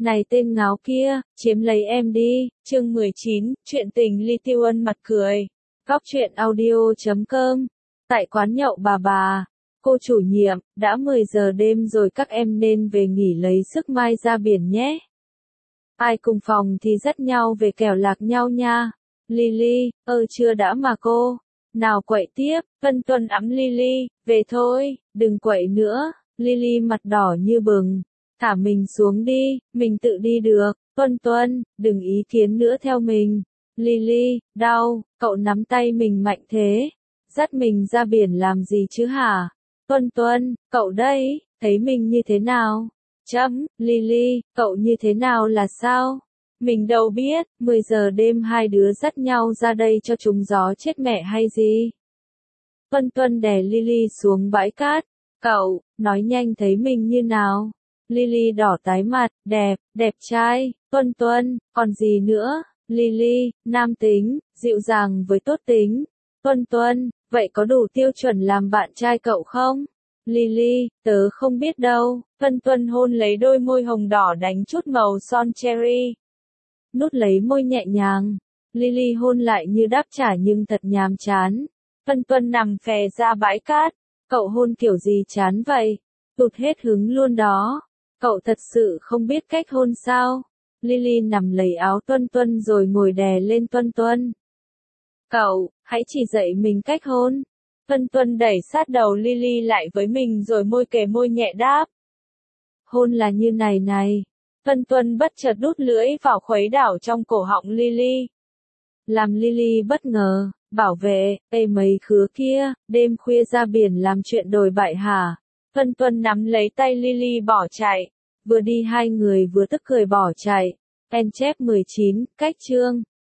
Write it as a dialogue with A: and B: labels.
A: Này tên ngáo kia, chiếm lấy em đi. Chương 19, chuyện tình Ly Tiêu Ân mặt cười. Góc truyện audio.com. Tại quán nhậu bà. Cô chủ nhiệm, đã 10 giờ đêm rồi các em nên về nghỉ lấy sức mai ra biển nhé. Ai cùng phòng thì dắt nhau về kẻo lạc nhau nha. Lily, chưa đã mà cô. Nào quậy tiếp, Vân Tuân ẵm Lily, về thôi, đừng quậy nữa. Lily mặt đỏ như bừng. Thả mình xuống đi, mình tự đi được. Tuân, đừng ý kiến nữa theo mình. Lily, đau, cậu nắm tay mình mạnh thế. Dắt mình ra biển làm gì chứ hả? Tuân, cậu đây, thấy mình như thế nào? Lily, cậu như thế nào là sao? Mình đâu biết, 10 giờ đêm hai đứa dắt nhau ra đây cho chúng gió chết mẹ hay gì? Tuân đè Lily xuống bãi cát. Cậu, nói nhanh thấy mình như nào? Lily đỏ tái mặt, đẹp trai. Tuân, còn gì nữa? Lily, nam tính, dịu dàng với tốt tính. Tuân, vậy có đủ tiêu chuẩn làm bạn trai cậu không? Lily, tớ không biết đâu. Tuân hôn lấy đôi môi hồng đỏ đánh chút màu son cherry. Nút lấy môi nhẹ nhàng. Lily hôn lại như đáp trả nhưng thật nhàm chán. Tuân nằm phè ra bãi cát. Cậu hôn kiểu gì chán vậy? Tụt hết hứng luôn đó. Cậu thật sự không biết cách hôn sao? Lily nằm lấy áo Tuân rồi ngồi đè lên Tuân. Cậu, hãy chỉ dạy mình cách hôn. Tuân đẩy sát đầu Lily lại với mình rồi môi kề môi nhẹ đáp. Hôn là như này. Tuân bất chợt đút lưỡi vào khuấy đảo trong cổ họng Lily. Làm Lily bất ngờ, bảo vệ, mấy khứa kia, đêm khuya ra biển làm chuyện đồi bại hả? Tuân nắm lấy tay Lily bỏ chạy. Vừa đi hai người vừa tức cười bỏ chạy. End chap 19, cách chương.